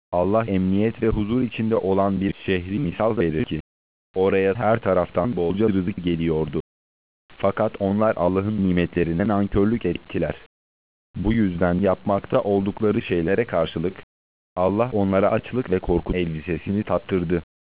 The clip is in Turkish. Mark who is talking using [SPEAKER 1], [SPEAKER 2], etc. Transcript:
[SPEAKER 1] Allah emniyet ve huzur içinde olan bir şehri misal verir ki, oraya her taraftan bolca rızık geliyordu. Fakat onlar Allah'ın nimetlerine nankörlük ettiler. Bu yüzden yapmakta oldukları şeylere karşılık, Allah onlara açlık ve korku elbisesini tattırdı.